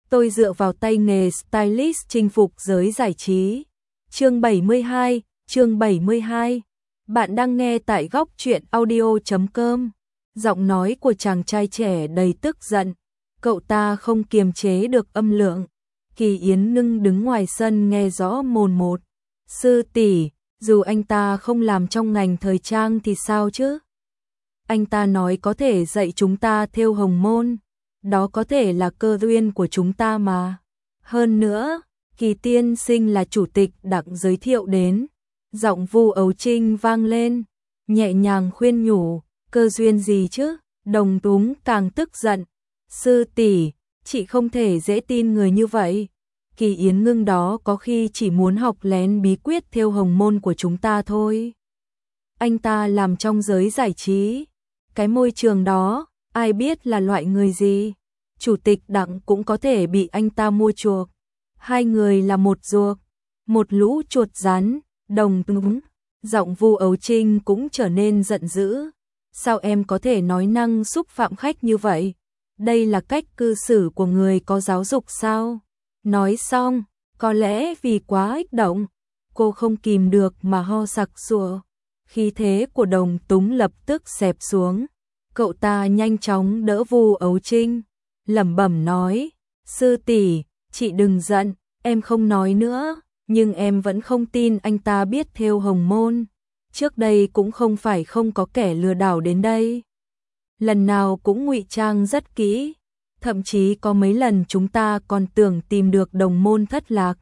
tôi dựa vào tay nghề stylist chinh phục giới giải trí. Chương 72. Bạn đang nghe tại góc truyện audio.com. Giọng nói của chàng trai trẻ đầy tức giận, cậu ta không kiềm chế được âm lượng. Kỳ Yến Ngưng đứng ngoài sân nghe rõ mồn một. Sư tỷ, dù anh ta không làm trong ngành thời trang thì sao chứ? Anh ta nói có thể dạy chúng ta thêu hồng môn, đó có thể là cơ duyên của chúng ta mà. Hơn nữa, Kỳ tiên sinh là chủ tịch đặng giới thiệu đến. Giọng Vu Ấu Trinh vang lên, nhẹ nhàng khuyên nhủ, cơ duyên gì chứ? Đồng Túng càng tức giận, sư tỷ, chị không thể dễ tin người như vậy. Kỳ Yến Ngưng đó có khi chỉ muốn học lén bí quyết thêu hồng môn của chúng ta thôi. Anh ta làm trong giới giải trí, cái môi trường đó, ai biết là loại người gì. Chủ tịch đặng cũng có thể bị anh ta mua chuộc. Hai người là một ruột, một lũ chuột rắn. Đồng Túng, giọng Vu Ấu Trinh cũng trở nên giận dữ. Sao em có thể nói năng xúc phạm khách như vậy? Đây là cách cư xử của người có giáo dục sao? Nói xong, có lẽ vì quá kích động, cô không kìm được mà ho sặc sụa. Khí thế của Đồng Túng lập tức xẹp xuống. Cậu ta nhanh chóng đỡ Vu Ấu Trinh, lẩm bẩm nói, sư tỷ, chị đừng giận, em không nói nữa. Nhưng em vẫn không tin anh ta biết thêu hồng môn. Trước đây cũng không phải không có kẻ lừa đảo đến đây. Lần nào cũng ngụy trang rất kỹ. Thậm chí có mấy lần chúng ta còn tưởng tìm được đồng môn thất lạc.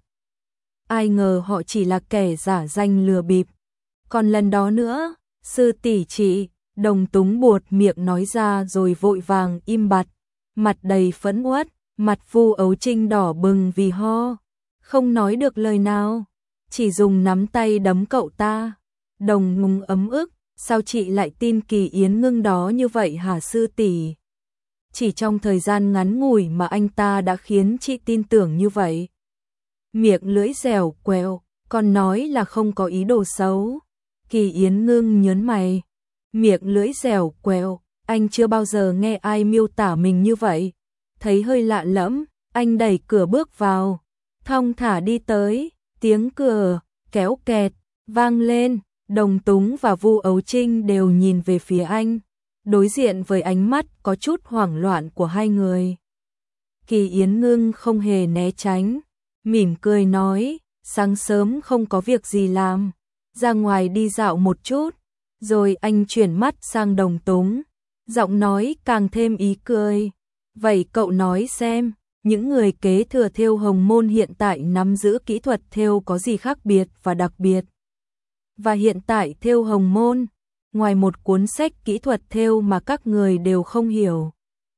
Ai ngờ họ chỉ là kẻ giả danh lừa bịp. Còn lần đó nữa, sư tỷ chị, Đồng Túng buột miệng nói ra rồi vội vàng im bặt. Mặt đầy phẫn uất, mặt Vu Ấu Trinh đỏ bừng vì ho. Không nói được lời nào, chỉ dùng nắm tay đấm cậu ta. Đồng Ngúng ấm ức, sao chị lại tin Kỳ Yến Ngưng đó như vậy hả sư tỷ? Chỉ trong thời gian ngắn ngủi mà anh ta đã khiến chị tin tưởng như vậy. Miệng lưỡi dẻo quẹo, còn nói là không có ý đồ xấu. Kỳ Yến Ngưng nhớn mày. Miệng lưỡi dẻo quẹo, anh chưa bao giờ nghe ai miêu tả mình như vậy. Thấy hơi lạ lẫm, anh đẩy cửa bước vào. Thong thả đi tới, tiếng cửa kéo kẹt vang lên. Đồng Túng và Vu Ấu Trinh đều nhìn về phía anh, đối diện với ánh mắt có chút hoảng loạn của hai người. Kỳ Yến Ngưng không hề né tránh, mỉm cười nói, sáng sớm không có việc gì làm, ra ngoài đi dạo một chút. Rồi anh chuyển mắt sang Đồng Túng, giọng nói càng thêm ý cười. Vậy cậu nói xem, những người kế thừa thêu hồng môn hiện tại nắm giữ kỹ thuật thêu có gì khác biệt và đặc biệt? Và hiện tại thêu hồng môn, ngoài một cuốn sách kỹ thuật thêu mà các người đều không hiểu,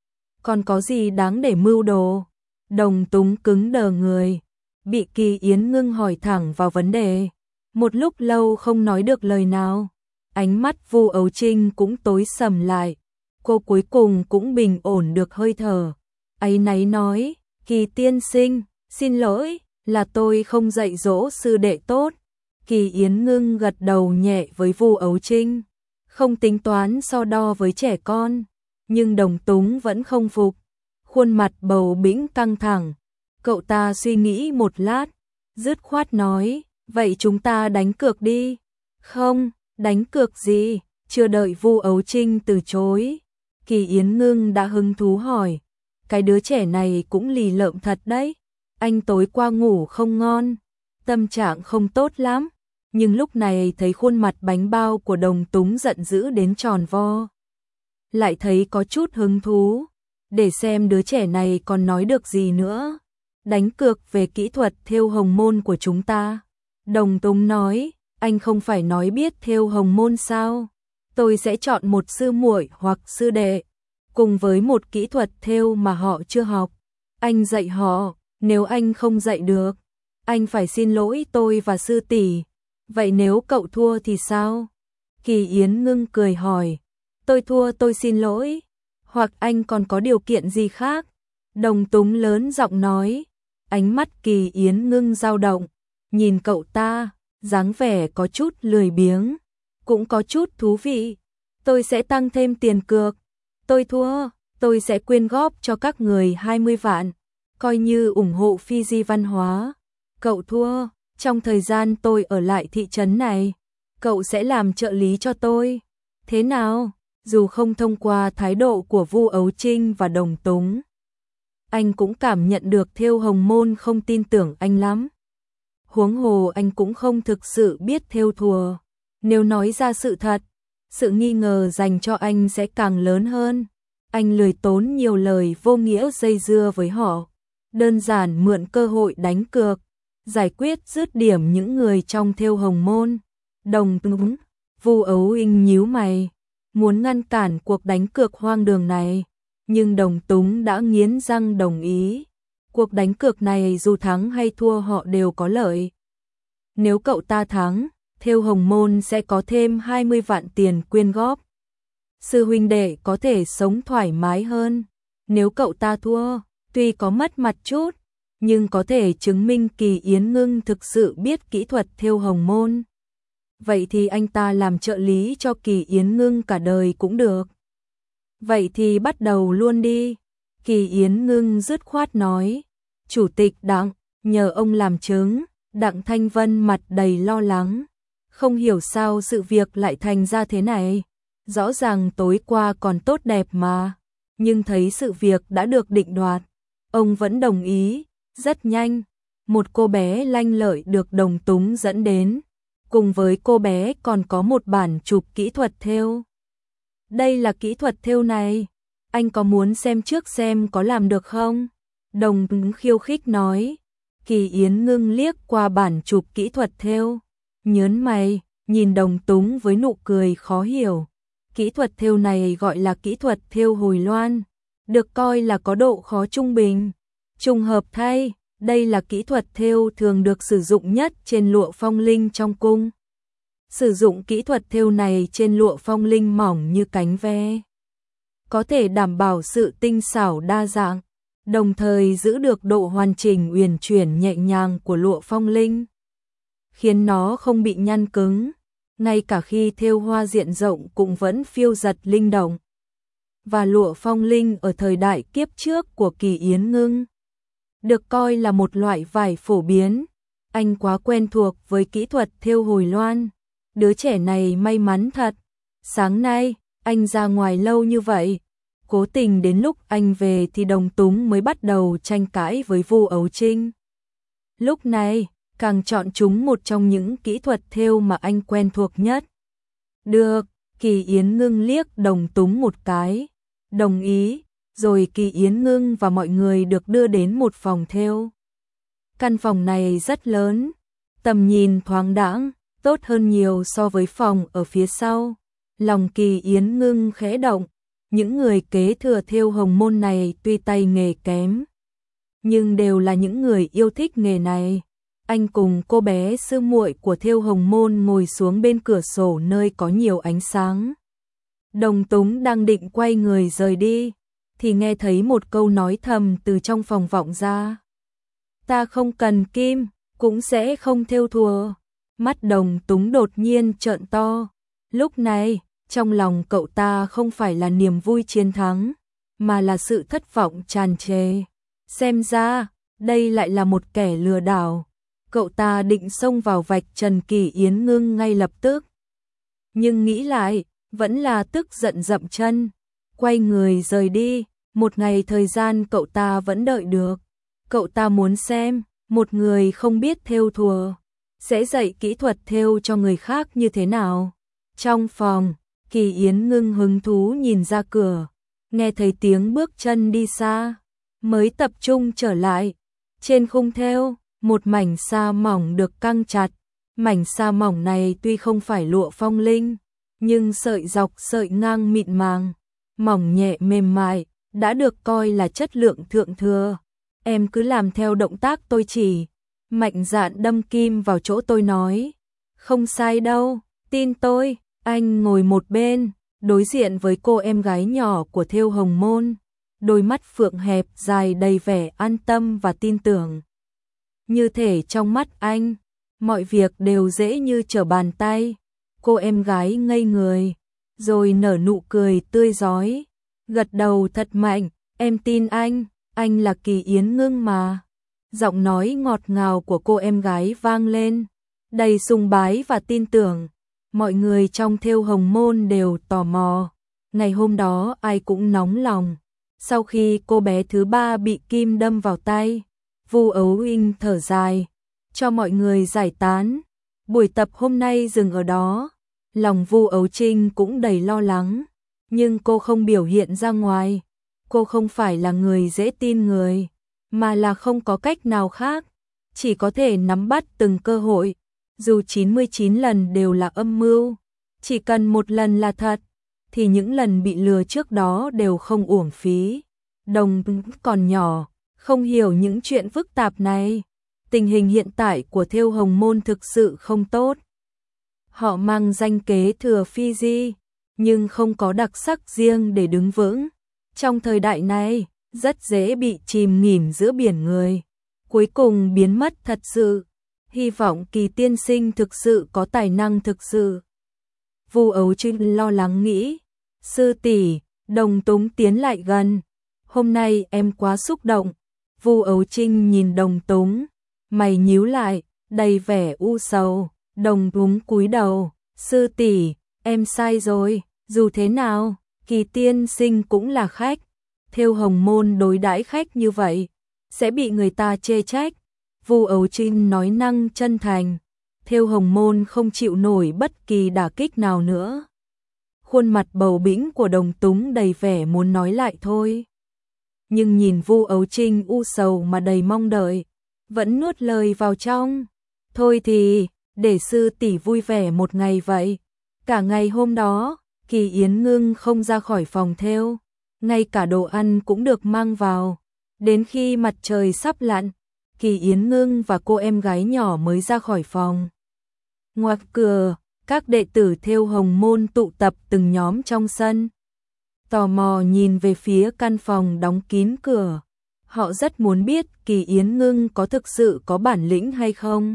còn có gì đáng để mưu đồ? Đồng Túng cứng đờ người, bị Kỳ Yến Ngưng hỏi thẳng vào vấn đề. Một lúc lâu không nói được lời nào, ánh mắt Vu Ấu Trinh cũng tối sầm lại. Cô cuối cùng cũng bình ổn được hơi thở. Áy náy nói, Kỳ tiên sinh, xin lỗi, là tôi không dạy dỗ sư đệ tốt. Kỳ Yến Ngưng gật đầu nhẹ với Vu Ấu Trinh, không tính toán so đo với trẻ con. Nhưng Đồng Túng vẫn không phục, khuôn mặt bầu bĩnh căng thẳng. Cậu ta suy nghĩ một lát, dứt khoát nói, vậy chúng ta đánh cược đi. Không, đánh cược gì? Chưa đợi Vu Ấu Trinh từ chối, Kỳ Yến Ngưng đã hứng thú hỏi, cái đứa trẻ này cũng lì lợm thật đấy. Anh tối qua ngủ không ngon, tâm trạng không tốt lắm. Nhưng lúc này thấy khuôn mặt bánh bao của Đồng Túng giận dữ đến tròn vo, lại thấy có chút hứng thú, để xem đứa trẻ này còn nói được gì nữa. Đánh cược về kỹ thuật thêu hồng môn của chúng ta. Đồng Túng nói, anh không phải nói biết thêu hồng môn sao? Tôi sẽ chọn một sư muội hoặc sư đệ, cùng với một kỹ thuật thêu mà họ chưa học. Anh dạy họ, nếu anh không dạy được, anh phải xin lỗi tôi và sư tỷ. Vậy nếu cậu thua thì sao? Kỳ Yến Ngưng cười hỏi, tôi thua tôi xin lỗi, hoặc anh còn có điều kiện gì khác? Đồng Túng lớn giọng nói, ánh mắt Kỳ Yến Ngưng dao động, nhìn cậu ta, dáng vẻ có chút lười biếng, cũng có chút thú vị. Tôi sẽ tăng thêm tiền cược, tôi thua, tôi sẽ quyên góp cho các người 20 vạn. coi như ủng hộ Fiji văn hóa. Cậu thua, trong thời gian tôi ở lại thị trấn này, cậu sẽ làm trợ lý cho tôi. Thế nào? Dù không thông qua thái độ của Vu Ấu Trinh và Đồng Túng, anh cũng cảm nhận được Thêu Hồng Môn không tin tưởng anh lắm. Huống hồ anh cũng không thực sự biết thêu thùa. Nếu nói ra sự thật, sự nghi ngờ dành cho anh sẽ càng lớn hơn. Anh lười tốn nhiều lời vô nghĩa dây dưa với họ, đơn giản mượn cơ hội đánh cược, giải quyết dứt điểm những người trong Thêu Hồng Môn. Đồng Túng, Vu Ấu Trinh nhíu mày, muốn ngăn cản cuộc đánh cược hoang đường này, nhưng Đồng Túng đã nghiến răng đồng ý. Cuộc đánh cược này dù thắng hay thua họ đều có lợi. Nếu cậu ta thắng, Thêu Hồng Môn sẽ có thêm 20 vạn tiền quyên góp. Sư huynh đệ có thể sống thoải mái hơn. Nếu cậu ta thua, tuy có mất mặt chút, nhưng có thể chứng minh Kỳ Yến Ngưng thực sự biết kỹ thuật thêu Hồng Môn. Vậy thì anh ta làm trợ lý cho Kỳ Yến Ngưng cả đời cũng được. Vậy thì bắt đầu luôn đi. Kỳ Yến Ngưng dứt khoát nói. Chủ tịch Đặng, nhờ ông làm chứng. Đặng Thanh Vân mặt đầy lo lắng. Không hiểu sao sự việc lại thành ra thế này. Rõ ràng tối qua còn tốt đẹp mà. Nhưng thấy sự việc đã được định đoạt, ông vẫn đồng ý. Rất nhanh, một cô bé lanh lợi được Đồng Túng dẫn đến. Cùng với cô bé còn có một bản chụp kỹ thuật thêu. Đây là kỹ thuật thêu này, anh có muốn xem trước xem có làm được không? Đồng Túng khiêu khích nói. Kỳ Yến Ngưng liếc qua bản chụp kỹ thuật thêu, nhớn mày, nhìn Đồng Túng với nụ cười khó hiểu. Kỹ thuật thêu này gọi là kỹ thuật thêu hồi loan, được coi là có độ khó trung bình. Trùng hợp thay, đây là kỹ thuật thêu thường được sử dụng nhất trên lụa phong linh trong cung. Sử dụng kỹ thuật thêu này trên lụa phong linh mỏng như cánh ve, có thể đảm bảo sự tinh xảo đa dạng, đồng thời giữ được độ hoàn chỉnh uyển chuyển nhẹ nhàng của lụa phong linh, khiến nó không bị nhăn cứng, ngay cả khi thêu hoa diện rộng cũng vẫn phiêu dật linh động. Và lụa phong linh ở thời đại kiếp trước của Kỳ Yến Ngưng được coi là một loại vải phổ biến. Anh quá quen thuộc với kỹ thuật thêu hồi loan. Đứa trẻ này may mắn thật. Sáng nay, anh ra ngoài lâu như vậy. Cố tình đến lúc anh về thì Đồng Túng mới bắt đầu tranh cãi với Vu Ấu Trinh. Lúc này, càng chọn chúng một trong những kỹ thuật thêu mà anh quen thuộc nhất. Được, Kỳ Yến Ngưng liếc Đồng Túng một cái. Đồng ý. Rồi Kỳ Yến Ngưng và mọi người được đưa đến một phòng thêu. Căn phòng này rất lớn, tầm nhìn thoáng đãng, tốt hơn nhiều so với phòng ở phía sau. Lòng Kỳ Yến Ngưng khẽ động, những người kế thừa thêu Hồng Môn này tuy tay nghề kém, nhưng đều là những người yêu thích nghề này. Anh cùng cô bé sư muội của thêu Hồng Môn ngồi xuống bên cửa sổ nơi có nhiều ánh sáng. Đồng Túng đang định quay người rời đi, thì nghe thấy một câu nói thầm từ trong phòng vọng ra. Ta không cần kim, cũng sẽ không thêu thùa. Mắt Đồng Túng đột nhiên trợn to. Lúc này, trong lòng cậu ta không phải là niềm vui chiến thắng, mà là sự thất vọng tràn trề. Xem ra, đây lại là một kẻ lừa đảo. Cậu ta định xông vào vạch trần Kỳ Yến Ngưng ngay lập tức. Nhưng nghĩ lại, vẫn là tức giận dậm chân. Quay người rời đi, một ngày thời gian cậu ta vẫn đợi được. Cậu ta muốn xem, một người không biết thêu thùa, sẽ dạy kỹ thuật thêu cho người khác như thế nào. Trong phòng, Kỳ Yến Ngưng hứng thú nhìn ra cửa, nghe thấy tiếng bước chân đi xa, mới tập trung trở lại. Trên khung thêu, một mảnh sa mỏng được căng chặt. Mảnh sa mỏng này tuy không phải lụa phong linh, nhưng sợi dọc sợi ngang mịn màng, mỏng nhẹ mềm mại, đã được coi là chất lượng thượng thừa. Em cứ làm theo động tác tôi chỉ, mạnh dạn đâm kim vào chỗ tôi nói. Không sai đâu, tin tôi. Anh ngồi một bên, đối diện với cô em gái nhỏ của thêu Hồng Môn, đôi mắt phượng hẹp dài đầy vẻ an tâm và tin tưởng. Như thể trong mắt anh, mọi việc đều dễ như trở bàn tay. Cô em gái ngây người, rồi nở nụ cười tươi rói, gật đầu thật mạnh. Em tin anh anh là Kỳ Yến Ngưng mà. Giọng nói ngọt ngào của cô em gái vang lên, đầy sùng bái và tin tưởng. Mọi người trong thêu hồng môn đều tò mò. Ngày hôm đó ai cũng nóng lòng. Sau khi cô bé thứ ba bị kim đâm vào tay, Vu Ấu Oanh thở dài, cho mọi người giải tán. Buổi tập hôm nay dừng ở đó. Lòng Vu Ấu Trinh cũng đầy lo lắng, nhưng cô không biểu hiện ra ngoài. Cô không phải là người dễ tin người, mà là không có cách nào khác, chỉ có thể nắm bắt từng cơ hội. Dù 99 lần đều là âm mưu, chỉ cần một lần là thật, thì những lần bị lừa trước đó đều không uổng phí. Đồng còn nhỏ, không hiểu những chuyện phức tạp này. Tình hình hiện tại của thêu hồng môn thực sự không tốt. Họ mang danh kế thừa Phi Di, nhưng không có đặc sắc riêng để đứng vững. Trong thời đại này, rất dễ bị chìm nghỉm giữa biển người, cuối cùng biến mất thật sự. Hy vọng Kỳ tiên sinh thực sự có tài năng thực sự. Vu Ấu Trinh lo lắng nghĩ. Sư tỷ, Đồng Túng tiến lại gần. Hôm nay em quá xúc động. Vu Ấu Trinh nhìn Đồng Túng, mày nhíu lại, đầy vẻ u sầu. Đồng Túng cúi đầu, sư tỷ, em sai rồi, dù thế nào, Kỳ tiên sinh cũng là khách. Thêu hồng môn đối đãi khách như vậy, sẽ bị người ta chê trách. Vu Ấu Trinh nói năng chân thành, thêu hồng môn không chịu nổi bất kỳ đả kích nào nữa. Khuôn mặt bầu bĩnh của Đồng Túng đầy vẻ muốn nói lại thôi. Nhưng nhìn Vu Ấu Trinh u sầu mà đầy mong đợi, vẫn nuốt lời vào trong. Thôi thì, để sư tỷ vui vẻ một ngày vậy. Cả ngày hôm đó, Kỳ Yến Ngưng không ra khỏi phòng thêu, ngay cả đồ ăn cũng được mang vào. Đến khi mặt trời sắp lặn, Kỳ Yến Ngưng và cô em gái nhỏ mới ra khỏi phòng. Ngoài cửa, các đệ tử thêu hồng môn tụ tập từng nhóm trong sân, tò mò nhìn về phía căn phòng đóng kín cửa. Họ rất muốn biết Kỳ Yến Ngưng có thực sự có bản lĩnh hay không.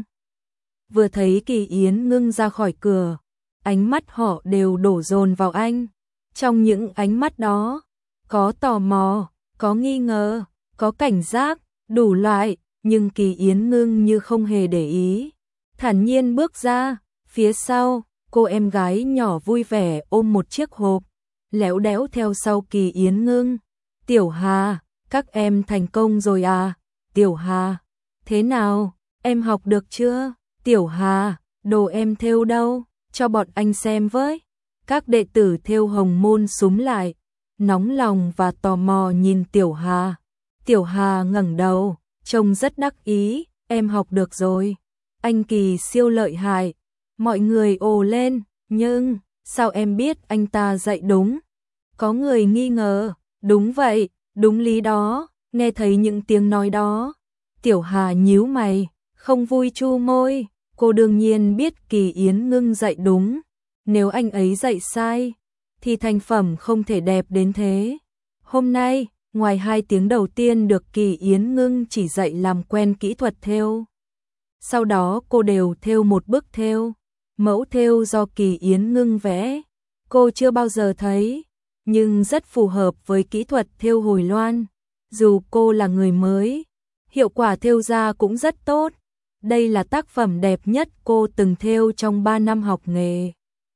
Vừa thấy Kỳ Yến Ngưng ra khỏi cửa, ánh mắt họ đều đổ dồn vào anh. Trong những ánh mắt đó, có tò mò, có nghi ngờ, có cảnh giác, đủ loại, nhưng Kỳ Yến Ngưng như không hề để ý. Thản nhiên bước ra, phía sau, cô em gái nhỏ vui vẻ ôm một chiếc hộp, léo đéo theo sau Kỳ Yến Ngưng. Tiểu Hà, các em thành công rồi à? Tiểu Hà, thế nào, em học được chưa? Tiểu Hà, đồ em thêu đâu? Cho bọn anh xem với. Các đệ tử thêu hồng môn súm lại, nóng lòng và tò mò nhìn Tiểu Hà. Tiểu Hà ngẩng đầu, trông rất đắc ý, em học được rồi. Anh Kỳ siêu lợi hại. Mọi người ồ lên, nhưng sao em biết anh ta dạy đúng? Có người nghi ngờ, đúng vậy, đúng lý đó. Nghe thấy những tiếng nói đó, Tiểu Hà nhíu mày, không vui chu môi. Cô đương nhiên biết Kỳ Yến Ngưng dạy đúng. Nếu anh ấy dạy sai, thì thành phẩm không thể đẹp đến thế. Hôm nay, ngoài 2 tiếng đầu tiên được Kỳ Yến Ngưng chỉ dạy làm quen kỹ thuật thêu, sau đó cô đều thêu một bức thêu, mẫu thêu do Kỳ Yến Ngưng vẽ. Cô chưa bao giờ thấy, nhưng rất phù hợp với kỹ thuật thêu Hồi Loan. Dù cô là người mới, hiệu quả thêu ra cũng rất tốt. Đây là tác phẩm đẹp nhất cô từng thêu trong 3 năm học nghề.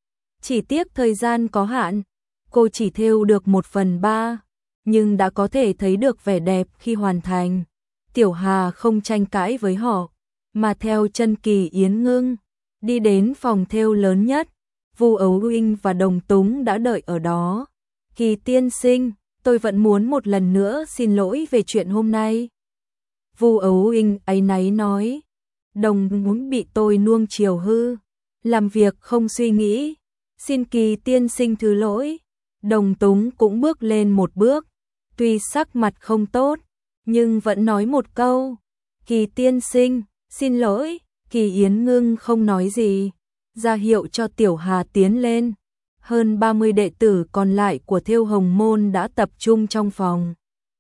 Chỉ tiếc thời gian có hạn, cô chỉ thêu được 1/3, nhưng đã có thể thấy được vẻ đẹp khi hoàn thành. Tiểu Hà không tranh cãi với họ, mà theo chân Kỳ Yến Ngưng, đi đến phòng thêu lớn nhất. Vu Ấu Oanh và Đồng Túng đã đợi ở đó. Kỳ tiên sinh, tôi vẫn muốn một lần nữa xin lỗi về chuyện hôm nay. Vu Ấu Oanh áy náy nói, Đồng Túng bị tôi nuông chiều hư, làm việc không suy nghĩ, xin Kỳ tiên sinh thứ lỗi. Đồng Túng cũng bước lên một bước, tuy sắc mặt không tốt, nhưng vẫn nói một câu, Kỳ tiên sinh, xin lỗi. Kỳ Yến Ngưng không nói gì, ra hiệu cho Tiểu Hà tiến lên. Hơn 30 đệ tử còn lại của thêu hồng môn đã tập trung trong phòng.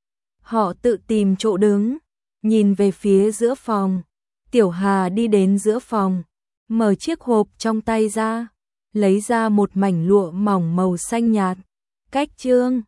Họ tự tìm chỗ đứng, nhìn về phía giữa phòng. Tiểu Hà đi đến giữa phòng, mở chiếc hộp trong tay ra, lấy ra một mảnh lụa mỏng màu xanh nhạt. Cách chương